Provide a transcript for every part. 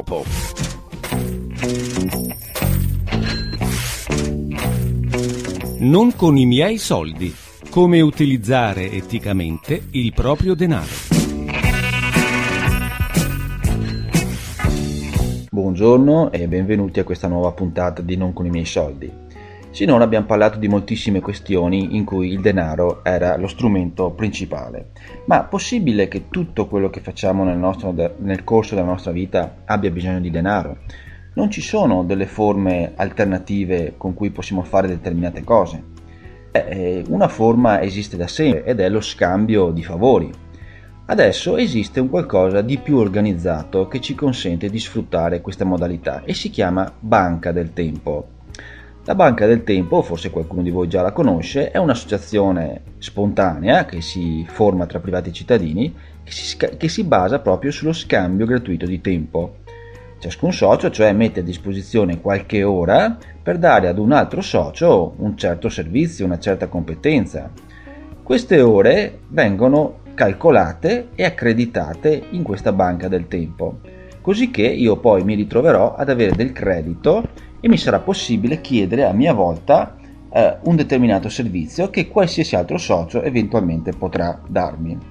dopo. Non con i miei soldi. Come utilizzare eticamente il proprio denaro. Buongiorno e benvenuti a questa nuova puntata di Non con i miei soldi. Sinora abbiamo parlato di moltissime questioni in cui il denaro era lo strumento principale. Ma possibile che tutto quello che facciamo nel corso della nostra vita abbia bisogno di denaro? Non ci sono delle forme alternative con cui possiamo fare determinate cose? Una forma esiste da sempre ed è lo scambio di favori. Adesso esiste un qualcosa di più organizzato che ci consente di sfruttare questa modalità e si chiama Banca del Tempo. La Banca del Tempo, forse qualcuno di voi già la conosce, è un'associazione spontanea che si forma tra privati cittadini che si basa proprio sullo scambio gratuito di tempo. Ciascun socio, cioè, mette a disposizione qualche ora per dare ad un altro socio un certo servizio, una certa competenza. Queste ore vengono calcolate e accreditate in questa banca del tempo, così che io poi mi ritroverò ad avere del credito e mi sarà possibile chiedere a mia volta un determinato servizio che qualsiasi altro socio eventualmente potrà darmi.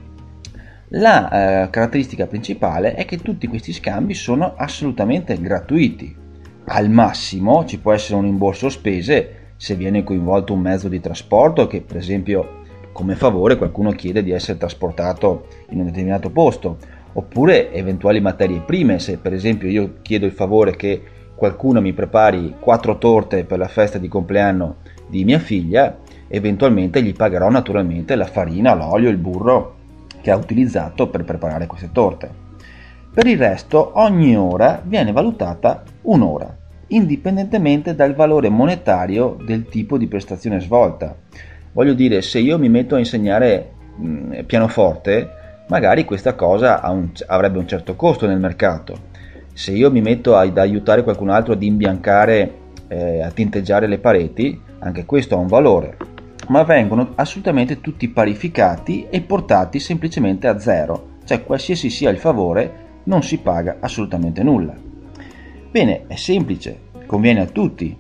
La caratteristica principale è che tutti questi scambi sono assolutamente gratuiti. Al massimo ci può essere un rimborso spese se viene coinvolto un mezzo di trasporto che, per esempio, come favore qualcuno chiede di essere trasportato in un determinato posto, oppure eventuali materie prime, se per esempio io chiedo il favore che qualcuno mi prepari 4 torte per la festa di compleanno di mia figlia, eventualmente gli pagherò naturalmente la farina, l'olio, il burro che ha utilizzato per preparare queste torte. Per il resto ogni ora viene valutata un'ora, indipendentemente dal valore monetario del tipo di prestazione svolta. Voglio dire, se io mi metto a insegnare pianoforte, magari questa cosa avrebbe un certo costo nel mercato. Se io mi metto ad aiutare qualcun altro ad imbiancare, a tinteggiare le pareti, anche questo ha un valore. Ma vengono assolutamente tutti parificati e portati semplicemente a zero, cioè qualsiasi sia il favore non si paga assolutamente nulla. Bene, è semplice, conviene a tutti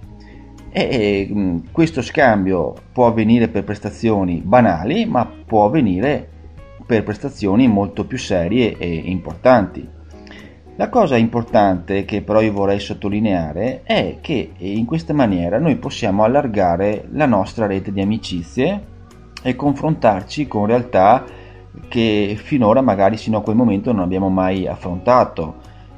e questo scambio può avvenire per prestazioni banali, ma può avvenire per prestazioni molto più serie e importanti. La cosa importante che però io vorrei sottolineare è che in questa maniera noi possiamo allargare la nostra rete di amicizie e confrontarci con realtà che finora magari sino a quel momento non abbiamo mai affrontato,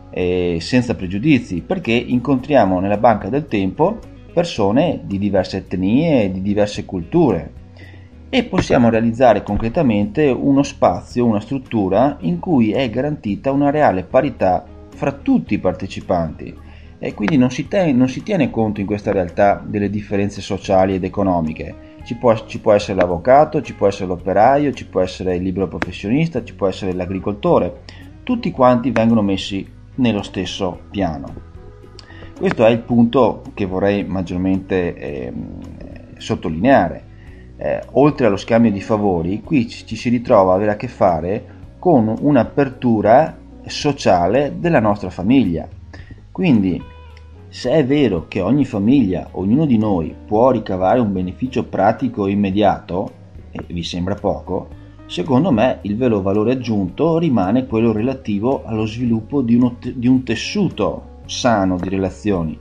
senza pregiudizi, perché incontriamo nella banca del tempo persone di diverse etnie e di diverse culture e possiamo realizzare concretamente uno spazio, una struttura in cui è garantita una reale parità fra tutti i partecipanti e quindi non si tiene conto in questa realtà delle differenze sociali ed economiche. Ci può essere l'avvocato, ci può essere l'operaio, ci può essere il libero professionista, ci può essere l'agricoltore, tutti quanti vengono messi nello stesso piano. Questo è il punto che vorrei maggiormente sottolineare. Oltre allo scambio di favori, qui ci si ritrova ad avere a che fare con un'apertura sociale della nostra famiglia. Quindi, se è vero che ogni famiglia, ognuno di noi può ricavare un beneficio pratico e immediato, e vi sembra poco, secondo me il vero valore aggiunto rimane quello relativo allo sviluppo di un tessuto sano di relazioni,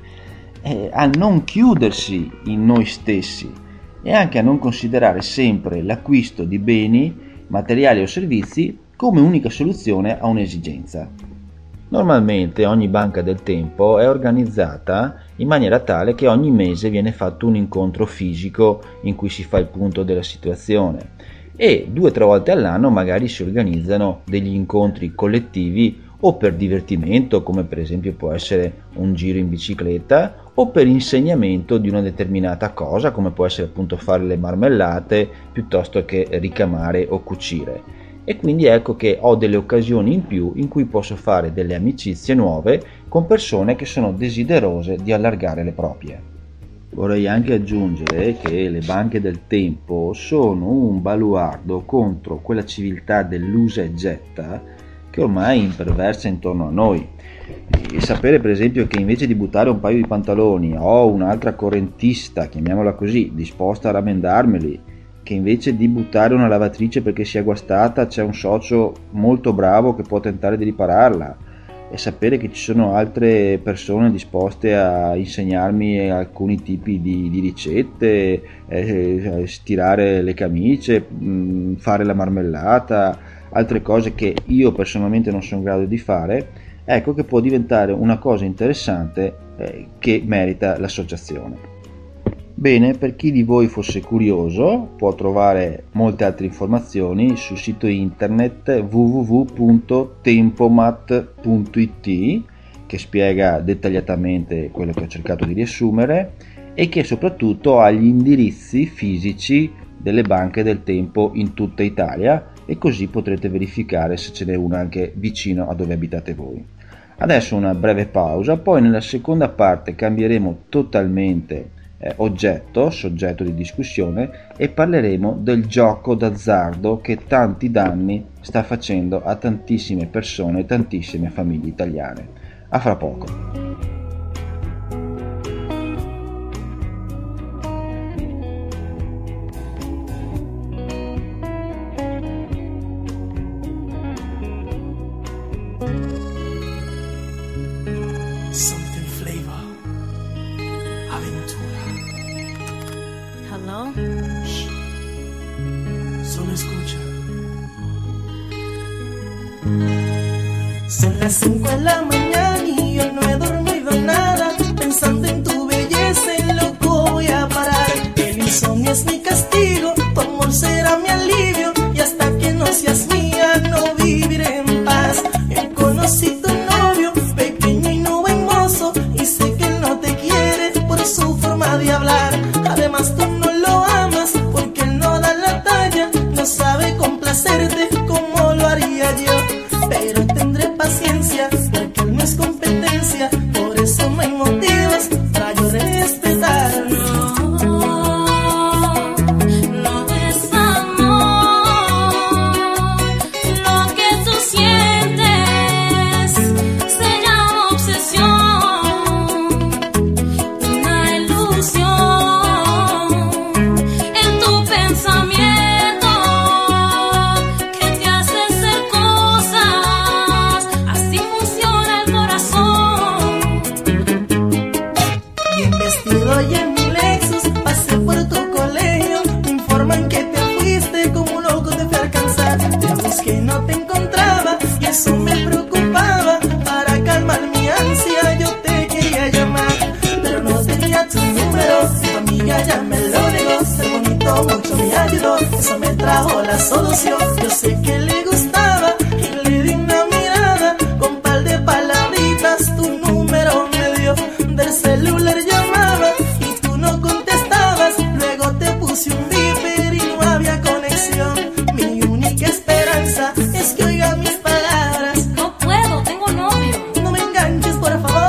a non chiudersi in noi stessi e anche a non considerare sempre l'acquisto di beni, materiali o servizi come unica soluzione a un'esigenza. Normalmente ogni banca del tempo è organizzata in maniera tale che ogni mese viene fatto un incontro fisico in cui si fa il punto della situazione e 2 o 3 volte all'anno magari si organizzano degli incontri collettivi o per divertimento, come per esempio può essere un giro in bicicletta, o per insegnamento di una determinata cosa, come può essere appunto fare le marmellate piuttosto che ricamare o cucire. E quindi ecco che ho delle occasioni in più in cui posso fare delle amicizie nuove con persone che sono desiderose di allargare le proprie. Vorrei anche aggiungere che le banche del tempo sono un baluardo contro quella civiltà dell'usa e getta che ormai imperversa intorno a noi. E sapere per esempio che invece di buttare un paio di pantaloni ho un'altra correntista, chiamiamola così, disposta a ramendarmeli, che invece di buttare una lavatrice perché sia guastata c'è un socio molto bravo che può tentare di ripararla, e sapere che ci sono altre persone disposte a insegnarmi alcuni tipi di ricette, stirare le camicie, fare la marmellata, altre cose che io personalmente non sono in grado di fare, ecco che può diventare una cosa interessante che merita l'associazione. Bene, per chi di voi fosse curioso può trovare molte altre informazioni sul sito internet www.tempomat.it, che spiega dettagliatamente quello che ho cercato di riassumere e che soprattutto ha gli indirizzi fisici delle banche del tempo in tutta Italia, e così potrete verificare se ce n'è una anche vicino a dove abitate voi. Adesso una breve pausa, poi nella seconda parte cambieremo totalmente soggetto di discussione, e parleremo del gioco d'azzardo che tanti danni sta facendo a tantissime persone e tantissime famiglie italiane. A fra poco. Solo escucha. Son las 5 de la mañana y yo no he dormido nada, pensando en tu belleza, en loco voy a parar. El insomnio es mi castigo, tu amor será mi alivio, y hasta que no seas mía no viviré en paz. Yo conocí tu novio, pequeño y no buen mozo, y sé que él no te quiere por su forma de hablar. Además tú no lo amas porque él no da la talla, no sabe complacerte como lo haría yo. Pero tendré paciencia porque él no es competencia, por eso no hay motivos para yo respetarlo. Ya me lo negó, ser bonito mucho me ayudó, eso me trajo la solución. Yo sé que le gustaba y le di una mirada, con par de palabritas tu número me dio. Del celular llamaba y tú no contestabas, luego te puse un beeper y no había conexión. Mi única esperanza es que oiga mis palabras. No puedo, tengo novio. No me enganches por favor.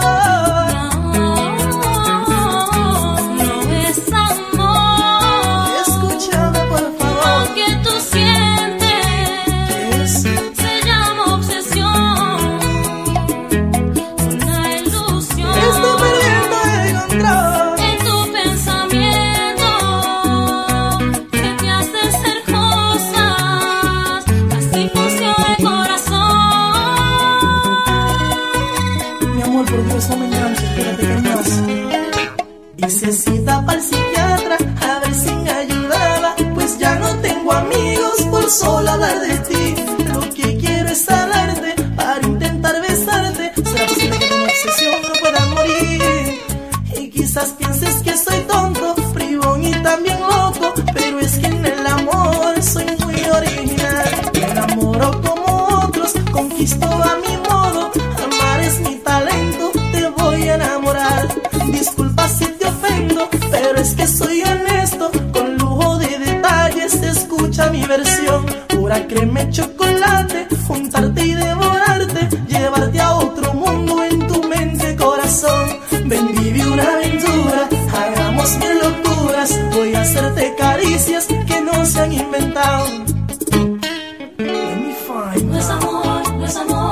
Por Dios, no me enganches, espérate que hay más. Hice cita para el psiquiatra a ver si me ayudaba, pues ya no tengo amigos por solo hablar de ti. Lo que quiero es hablarte para intentar besarte. Será posible que de mi obsesión no pueda morir. Y quizás pienses que soy tonto, bribón y también loco, pero es que en el amor soy muy original. Me enamoro como otros, conquisto a mi modo. Amar es mi talento, te voy a enamorar. Disculpa si te ofendo, pero es que soy honesto. Con lujo de detalles, escucha mi versión. Pura crema y chocolate, juntarte y devorarte, llevarte a otro mundo en tu mente, corazón. Ven, vive una aventura, hagamos mil locuras. Voy a hacerte caricias que no se han inventado. Let me find no es amor, no es amor.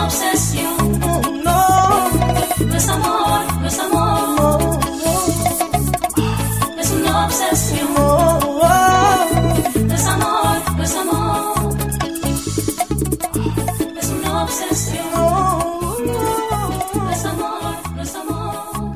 una obsesión. No, No es amor, no es amor, no, es una obsesión. no, No es amor, no es amor, es una obsesión. No es amor, no es amor,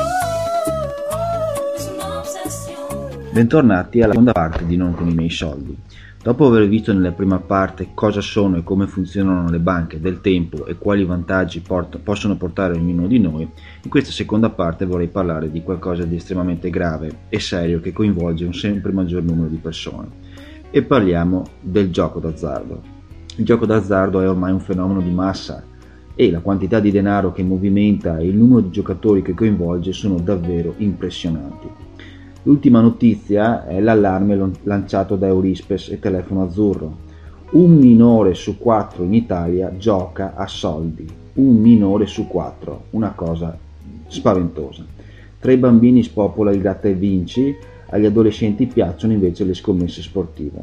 es una obsesión. Bentornati alla seconda parte di Non con i miei soldi. Dopo aver visto nella prima parte cosa sono e come funzionano le banche del tempo e quali vantaggi possono portare ognuno di noi, in questa seconda parte vorrei parlare di qualcosa di estremamente grave e serio che coinvolge un sempre maggior numero di persone. E parliamo del gioco d'azzardo. Il gioco d'azzardo è ormai un fenomeno di massa e la quantità di denaro che movimenta e il numero di giocatori che coinvolge sono davvero impressionanti. L'ultima notizia è l'allarme lanciato da Eurispes e Telefono Azzurro. Un minore su 4 in Italia gioca a soldi. Un minore su 4, una cosa spaventosa. Tra i bambini spopola il gratta e vinci, agli adolescenti piacciono invece le scommesse sportive.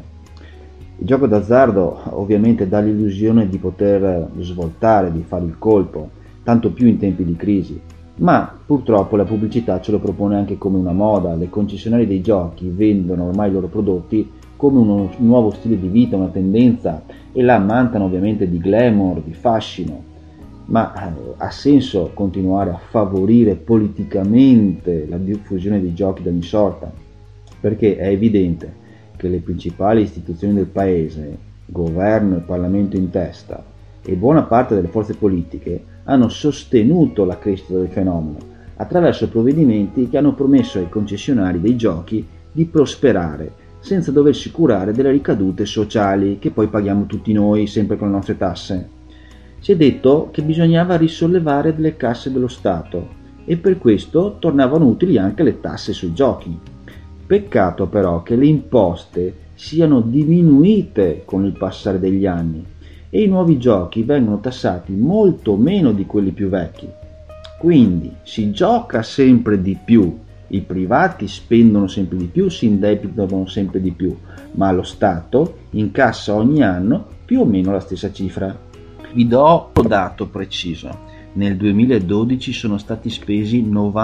Il gioco d'azzardo ovviamente dà l'illusione di poter svoltare, di fare il colpo, tanto più in tempi di crisi. Ma purtroppo la pubblicità ce lo propone anche come una moda. Le concessionarie dei giochi vendono ormai i loro prodotti come uno nuovo stile di vita, una tendenza, e la ammantano ovviamente di glamour, di fascino. Ma ha senso continuare a favorire politicamente la diffusione dei giochi di ogni sorta? Perché è evidente che le principali istituzioni del paese, governo e Parlamento in testa, e buona parte delle forze politiche hanno sostenuto la crescita del fenomeno attraverso provvedimenti che hanno promesso ai concessionari dei giochi di prosperare senza doversi curare delle ricadute sociali che poi paghiamo tutti noi sempre con le nostre tasse. Si è detto che bisognava risollevare delle casse dello Stato e per questo tornavano utili anche le tasse sui giochi. Peccato però che le imposte siano diminuite con il passare degli anni e i nuovi giochi vengono tassati molto meno di quelli più vecchi. Quindi si gioca sempre di più, i privati spendono sempre di più, si indebitano sempre di più, ma lo Stato incassa ogni anno più o meno la stessa cifra. Vi do un dato preciso. Nel 2012 sono stati spesi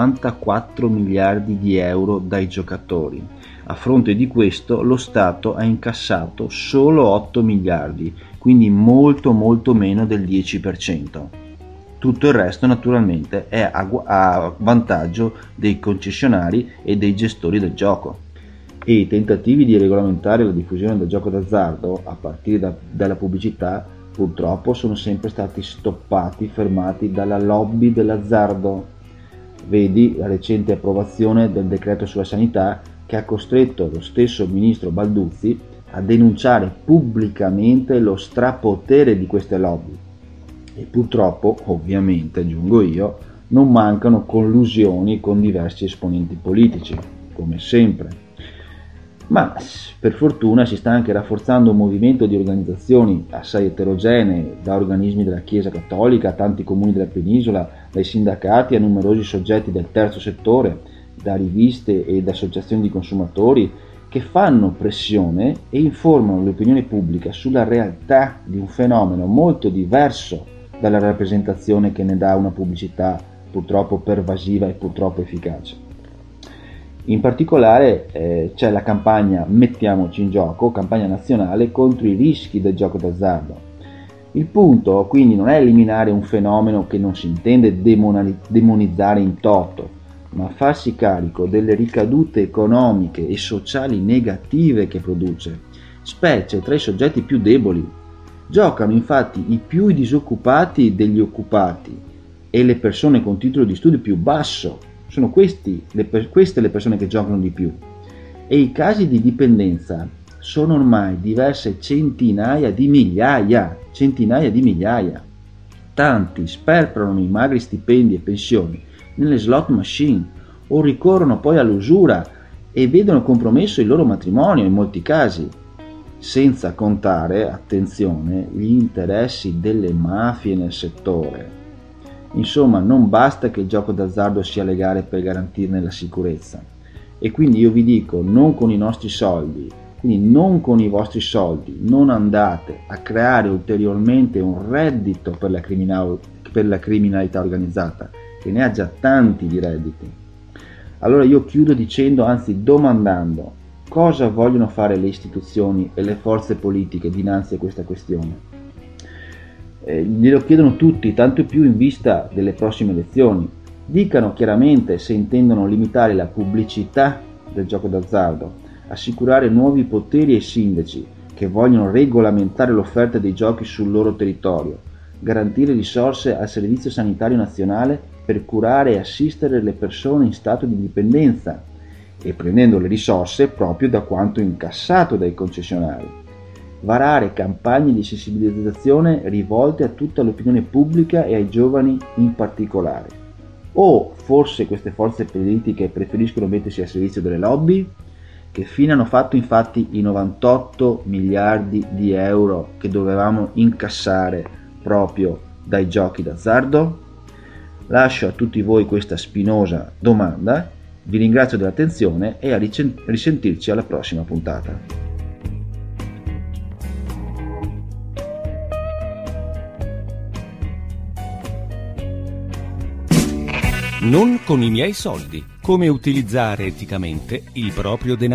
94 miliardi di euro dai giocatori. A fronte di questo lo Stato ha incassato solo 8 miliardi, quindi molto meno del 10%. Tutto il resto naturalmente è a vantaggio dei concessionari e dei gestori del gioco. E i tentativi di regolamentare la diffusione del gioco d'azzardo a partire dalla pubblicità purtroppo sono sempre stati fermati dalla lobby dell'azzardo. Vedi la recente approvazione del decreto sulla sanità che ha costretto lo stesso ministro Balduzzi a denunciare pubblicamente lo strapotere di queste lobby. E purtroppo, ovviamente, aggiungo io, non mancano collusioni con diversi esponenti politici, come sempre. Ma per fortuna si sta anche rafforzando un movimento di organizzazioni assai eterogenee, da organismi della Chiesa Cattolica a tanti comuni della penisola, dai sindacati a numerosi soggetti del terzo settore, da riviste ed associazioni di consumatori, che fanno pressione e informano l'opinione pubblica sulla realtà di un fenomeno molto diverso dalla rappresentazione che ne dà una pubblicità purtroppo pervasiva e purtroppo efficace. In particolare c'è la campagna Mettiamoci in gioco, campagna nazionale contro i rischi del gioco d'azzardo. Il punto quindi non è eliminare un fenomeno che non si intende demonizzare in toto, ma farsi carico delle ricadute economiche e sociali negative che produce, specie tra i soggetti più deboli. Giocano infatti i più disoccupati degli occupati e le persone con titolo di studio più basso. Sono queste le persone che giocano di più. E i casi di dipendenza sono ormai diverse centinaia di migliaia. Tanti sperperano i magri stipendi e pensioni nelle slot machine o ricorrono poi all'usura e vedono compromesso il loro matrimonio in molti casi, senza contare, attenzione, gli interessi delle mafie nel settore. Insomma, non basta che il gioco d'azzardo sia legale per garantirne la sicurezza. E quindi io vi dico, non con i nostri soldi, Quindi non con i vostri soldi, non andate a creare ulteriormente un reddito per la criminalità organizzata, che ne ha già tanti di redditi. Allora io chiudo dicendo, anzi domandando, cosa vogliono fare le istituzioni e le forze politiche dinanzi a questa questione? Glielo chiedono tutti, tanto più in vista delle prossime elezioni. Dicano chiaramente se intendono limitare la pubblicità del gioco d'azzardo, assicurare nuovi poteri ai sindaci che vogliono regolamentare l'offerta dei giochi sul loro territorio, garantire risorse al Servizio Sanitario Nazionale per curare e assistere le persone in stato di dipendenza e prendendo le risorse proprio da quanto incassato dai concessionari. Varare campagne di sensibilizzazione rivolte a tutta l'opinione pubblica e ai giovani in particolare. O forse queste forze politiche preferiscono mettersi al servizio delle lobby? Che fine hanno fatto infatti i 98 miliardi di euro che dovevamo incassare proprio dai giochi d'azzardo? Lascio a tutti voi questa spinosa domanda, vi ringrazio dell'attenzione e a risentirci alla prossima puntata. Non con i miei soldi. Come utilizzare eticamente il proprio denaro.